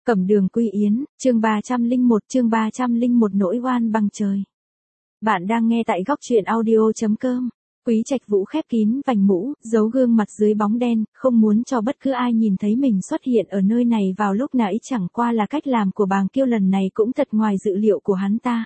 Cẩm Đường Quy Yến, chương 301 nỗi oan bằng trời. Bạn đang nghe tại góc truyện audio.com. Quý Trạch Vũ khép kín vành mũ, giấu gương mặt dưới bóng đen, không muốn cho bất cứ ai nhìn thấy mình xuất hiện ở nơi này vào lúc nãy, chẳng qua là cách làm của Bàng Kiêu lần này cũng thật ngoài dự liệu của hắn ta.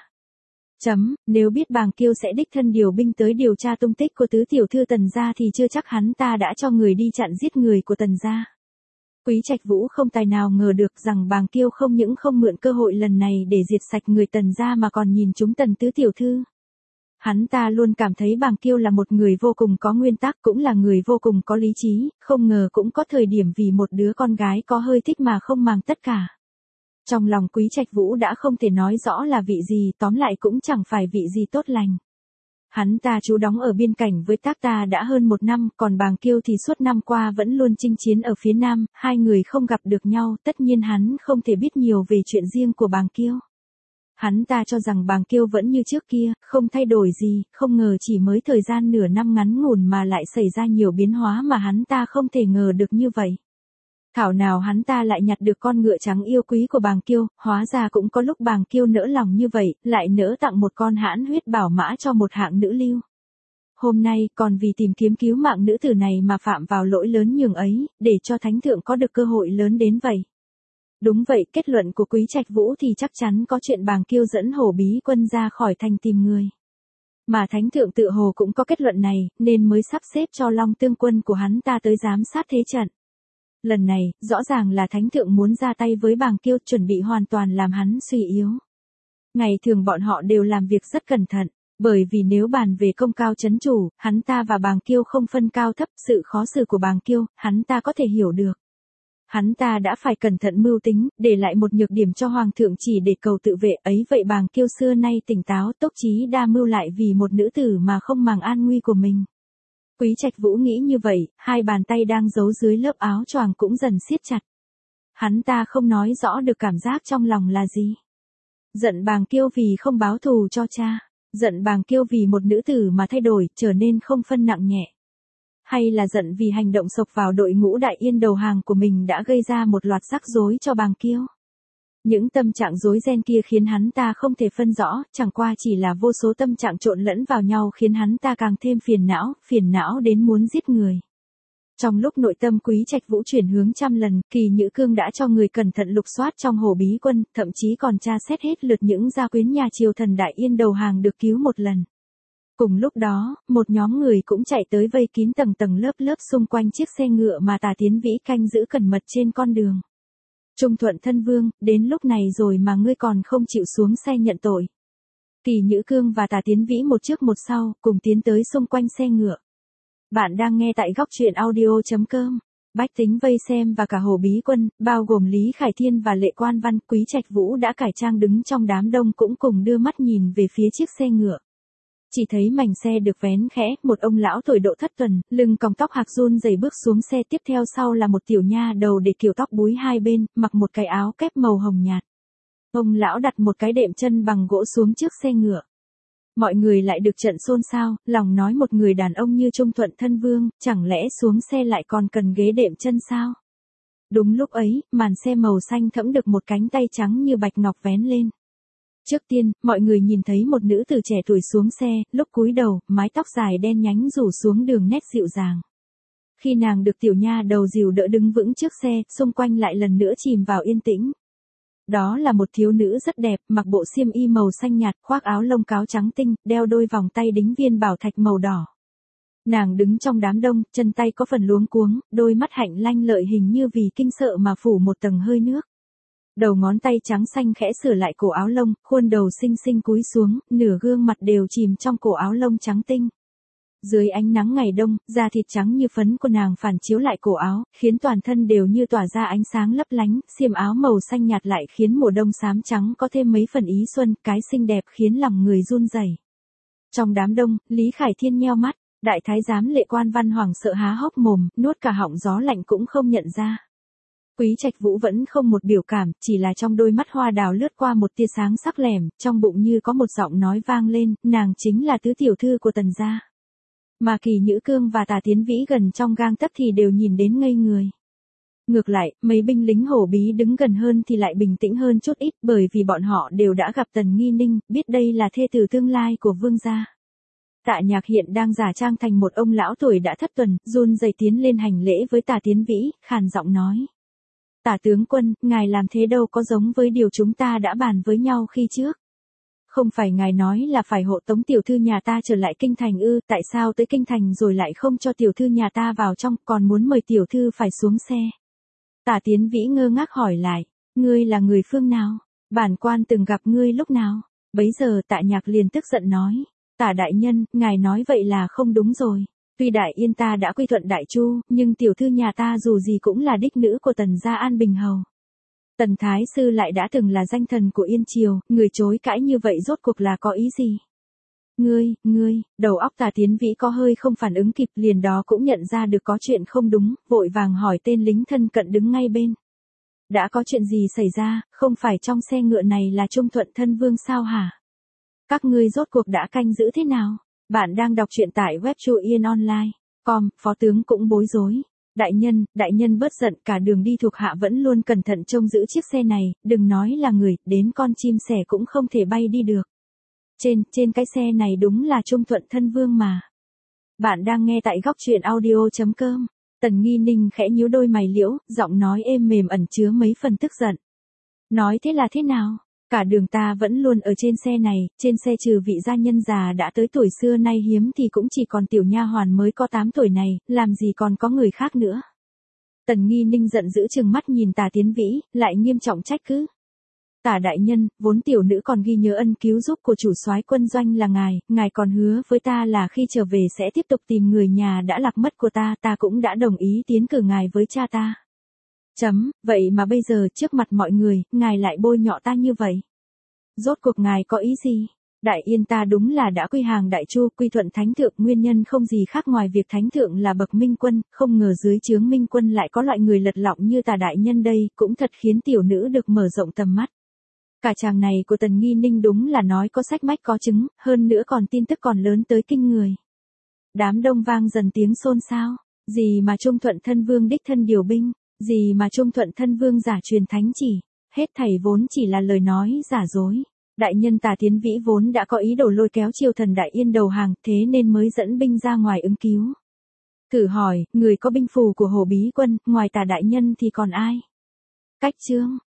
Nếu biết Bàng Kiêu sẽ đích thân điều binh tới điều tra tung tích của tứ tiểu thư Tần gia thì chưa chắc hắn ta đã cho người đi chặn giết người của Tần gia. Quý Trạch Vũ không tài nào ngờ được rằng Bàng Kiêu không những không mượn cơ hội lần này để diệt sạch người Tần gia mà còn nhìn trúng Tần tứ tiểu thư. Hắn ta luôn cảm thấy Bàng Kiêu là một người vô cùng có nguyên tắc, cũng là người vô cùng có lý trí, không ngờ cũng có thời điểm vì một đứa con gái có hơi thích mà không màng tất cả. Trong lòng Quý Trạch Vũ đã không thể nói rõ là vị gì, tóm lại cũng chẳng phải vị gì tốt lành. Hắn ta trú đóng ở biên cảnh với Tác Ta đã hơn 1 năm, còn Bàng Kiêu thì suốt năm qua vẫn luôn chinh chiến ở phía Nam, hai người không gặp được nhau, tất nhiên hắn không thể biết nhiều về chuyện riêng của Bàng Kiêu. Hắn ta cho rằng Bàng Kiêu vẫn như trước kia, không thay đổi gì, không ngờ chỉ mới thời gian nửa năm ngắn ngủn mà lại xảy ra nhiều biến hóa mà hắn ta không thể ngờ được như vậy. Thảo nào hắn ta lại nhặt được con ngựa trắng yêu quý của Bàng Kiêu, hóa ra cũng có lúc Bàng Kiêu nỡ lòng như vậy, lại nỡ tặng một con hãn huyết bảo mã cho một hạng nữ lưu. Hôm nay còn vì tìm kiếm cứu mạng nữ tử này mà phạm vào lỗi lớn nhường ấy, để cho thánh thượng có được cơ hội lớn đến vậy. Đúng vậy, kết luận của Quý Trạch Vũ thì chắc chắn có chuyện Bàng Kiêu dẫn Hổ Bí Quân ra khỏi thành tìm người. Mà thánh thượng tự hồ cũng có kết luận này, nên mới sắp xếp cho Long Tương quân của hắn ta tới giám sát thế trận. Lần này, rõ ràng là thánh thượng muốn ra tay với Bàng Kiêu, chuẩn bị hoàn toàn làm hắn suy yếu. Ngày thường bọn họ đều làm việc rất cẩn thận, bởi vì nếu bàn về công cao chấn chủ, hắn ta và Bàng Kiêu không phân cao thấp, sự khó xử của Bàng Kiêu, hắn ta có thể hiểu được. Hắn ta đã phải cẩn thận mưu tính, để lại một nhược điểm cho Hoàng thượng chỉ để cầu tự vệ ấy, vậy Bàng Kiêu xưa nay tỉnh táo, tốc trí đa mưu lại vì một nữ tử mà không màng an nguy của mình. Quý Trạch Vũ nghĩ như vậy, hai bàn tay đang giấu dưới lớp áo choàng cũng dần siết chặt. Hắn ta không nói rõ được cảm giác trong lòng là gì. Giận Bàng Kiêu vì không báo thù cho cha, giận Bàng Kiêu vì một nữ tử mà thay đổi, trở nên không phân nặng nhẹ. Hay là giận vì hành động xộc vào đội ngũ Đại Yên đầu hàng của mình đã gây ra một loạt rắc rối cho Bàng Kiêu. Những tâm trạng rối ren kia khiến hắn ta không thể phân rõ, chẳng qua chỉ là vô số tâm trạng trộn lẫn vào nhau khiến hắn ta càng thêm phiền não đến muốn giết người. Trong lúc nội tâm Quý Trạch Vũ chuyển hướng trăm lần, Kỳ Nhữ Cương đã cho người cẩn thận lục soát trong Hổ Bí Quân, thậm chí còn tra xét hết lượt những gia quyến nhà triều thần Đại Yên đầu hàng được cứu một lần. Cùng lúc đó, một nhóm người cũng chạy tới vây kín tầng tầng lớp lớp xung quanh chiếc xe ngựa mà Tả Tiến Vĩ canh giữ cẩn mật trên con đường. Trung Thuận thân vương, đến lúc này rồi mà ngươi còn không chịu xuống xe nhận tội. Kỳ Nhữ Cương và Tả Tiến Vĩ một trước một sau, cùng tiến tới xung quanh xe ngựa. Bạn đang nghe tại góc truyện audio.com. Bách tính vây xem và cả Hổ Bí Quân, bao gồm Lý Khải Thiên và Lệ Quan Văn, Quý Trạch Vũ đã cải trang đứng trong đám đông cũng cùng đưa mắt nhìn về phía chiếc xe ngựa. Chỉ thấy mảnh xe được vén khẽ, một ông lão tuổi độ thất tuần, lưng còng tóc hạc run rẩy bước xuống xe, tiếp theo sau là một tiểu nha đầu để kiểu tóc búi hai bên, mặc một cái áo kép màu hồng nhạt. Ông lão đặt một cái đệm chân bằng gỗ xuống trước xe ngựa. Mọi người lại được trận xôn xao, lòng nói một người đàn ông như Trung Thuận thân vương, chẳng lẽ xuống xe lại còn cần ghế đệm chân sao? Đúng lúc ấy, màn xe màu xanh thẫm được một cánh tay trắng như bạch ngọc vén lên. Trước tiên, mọi người nhìn thấy một nữ tử trẻ tuổi xuống xe, lúc cúi đầu, mái tóc dài đen nhánh rủ xuống đường nét dịu dàng. Khi nàng được tiểu nha đầu dìu đỡ đứng vững trước xe, xung quanh lại lần nữa chìm vào yên tĩnh. Đó là một thiếu nữ rất đẹp, mặc bộ xiêm y màu xanh nhạt, khoác áo lông cáo trắng tinh, đeo đôi vòng tay đính viên bảo thạch màu đỏ. Nàng đứng trong đám đông, chân tay có phần luống cuống, đôi mắt hạnh lanh lợi hình như vì kinh sợ mà phủ một tầng hơi nước. Đầu ngón tay trắng xanh khẽ sửa lại cổ áo lông, khuôn đầu xinh xinh cúi xuống, nửa gương mặt đều chìm trong cổ áo lông trắng tinh. Dưới ánh nắng ngày đông, da thịt trắng như phấn của nàng phản chiếu lại cổ áo, khiến toàn thân đều như tỏa ra ánh sáng lấp lánh, xiêm áo màu xanh nhạt lại khiến mùa đông xám trắng có thêm mấy phần ý xuân, cái xinh đẹp khiến lòng người run rẩy. Trong đám đông, Lý Khải Thiên nheo mắt, đại thái giám Lệ Quan Văn hoảng sợ há hốc mồm, nuốt cả họng gió lạnh cũng không nhận ra. Quý Trạch Vũ vẫn không một biểu cảm, chỉ là trong đôi mắt hoa đào lướt qua một tia sáng sắc lẻm, trong bụng như có một giọng nói vang lên, nàng chính là tứ tiểu thư của Tần gia. Mà Kỳ Nhữ Cương và Tả Tiến Vĩ gần trong gang tấc thì đều nhìn đến ngây người. Ngược lại, mấy binh lính hổ bí đứng gần hơn thì lại bình tĩnh hơn chút ít, bởi vì bọn họ đều đã gặp Tần Nghi Ninh, biết đây là thê tử tương lai của vương gia. Tạ Nhạc hiện đang giả trang thành một ông lão tuổi đã thất tuần, run rẩy tiến lên hành lễ với Tả Tiến Vĩ, khàn giọng nói. Tả tướng quân, ngài làm thế đâu có giống với điều chúng ta đã bàn với nhau khi trước. Không phải ngài nói là phải hộ tống tiểu thư nhà ta trở lại kinh thành ư, tại sao tới kinh thành rồi lại không cho tiểu thư nhà ta vào trong, còn muốn mời tiểu thư phải xuống xe. Tả Tiến Vĩ ngơ ngác hỏi lại, ngươi là người phương nào? Bản quan từng gặp ngươi lúc nào? Bấy giờ Tạ Nhạc liền tức giận nói, Tả đại nhân, ngài nói vậy là không đúng rồi. Tuy Đại Yên ta đã quy thuận Đại Chu, nhưng tiểu thư nhà ta dù gì cũng là đích nữ của Tần gia An Bình Hầu. Tần Thái Sư lại đã từng là danh thần của Yên Triều, người chối cãi như vậy rốt cuộc là có ý gì? Ngươi, đầu óc Tả Tiến Vĩ có hơi không phản ứng kịp, liền đó cũng nhận ra được có chuyện không đúng, vội vàng hỏi tên lính thân cận đứng ngay bên. Đã có chuyện gì xảy ra, không phải trong xe ngựa này là Trung Thuận Thân Vương sao hả? Các ngươi rốt cuộc đã canh giữ thế nào? Bạn đang đọc truyện tại web chuyenonline.com, phó tướng cũng bối rối. Đại nhân bớt giận, cả đường đi thuộc hạ vẫn luôn cẩn thận trông giữ chiếc xe này, đừng nói là người, đến con chim sẻ cũng không thể bay đi được. Trên cái xe này đúng là Trung Thuận Thân Vương mà. Bạn đang nghe tại góc truyện audio.com. Tần Nghi Ninh khẽ nhíu đôi mày liễu, giọng nói êm mềm ẩn chứa mấy phần tức giận. Nói thế là thế nào? Cả đường ta vẫn luôn ở trên xe này, trên xe trừ vị gia nhân già đã tới tuổi xưa nay hiếm thì cũng chỉ còn tiểu nha hoàn mới có 8 tuổi này, làm gì còn có người khác nữa. Tần Nghi Ninh giận dữ trừng mắt nhìn Tả Tiến Vĩ, lại nghiêm trọng trách cứ. Tả đại nhân, vốn tiểu nữ còn ghi nhớ ân cứu giúp của chủ soái quân doanh là ngài còn hứa với ta là khi trở về sẽ tiếp tục tìm người nhà đã lạc mất của ta cũng đã đồng ý tiến cử ngài với cha ta. Vậy mà bây giờ trước mặt mọi người, ngài lại bôi nhọ ta như vậy. Rốt cuộc ngài có ý gì? Đại Yên ta đúng là đã quy hàng Đại Chu, quy thuận Thánh Thượng, nguyên nhân không gì khác ngoài việc Thánh Thượng là bậc minh quân, không ngờ dưới trướng minh quân lại có loại người lật lọng như Tả đại nhân đây, cũng thật khiến tiểu nữ được mở rộng tầm mắt. Cả chàng này của Tần Nghi Ninh đúng là nói có sách mách có chứng, hơn nữa còn tin tức còn lớn tới kinh người. Đám đông vang dần tiếng xôn xao, gì mà Trung Thuận Thân Vương đích thân điều binh, gì mà Trung Thuận Thân Vương giả truyền thánh chỉ, hết thảy vốn chỉ là lời nói giả dối. Đại nhân Tả Tiến Vĩ vốn đã có ý đồ lôi kéo triều thần Đại Yên đầu hàng, thế nên mới dẫn binh ra ngoài ứng cứu. Thử hỏi, người có binh phù của Hổ Bí quân, ngoài Tả đại nhân thì còn ai? Cách chương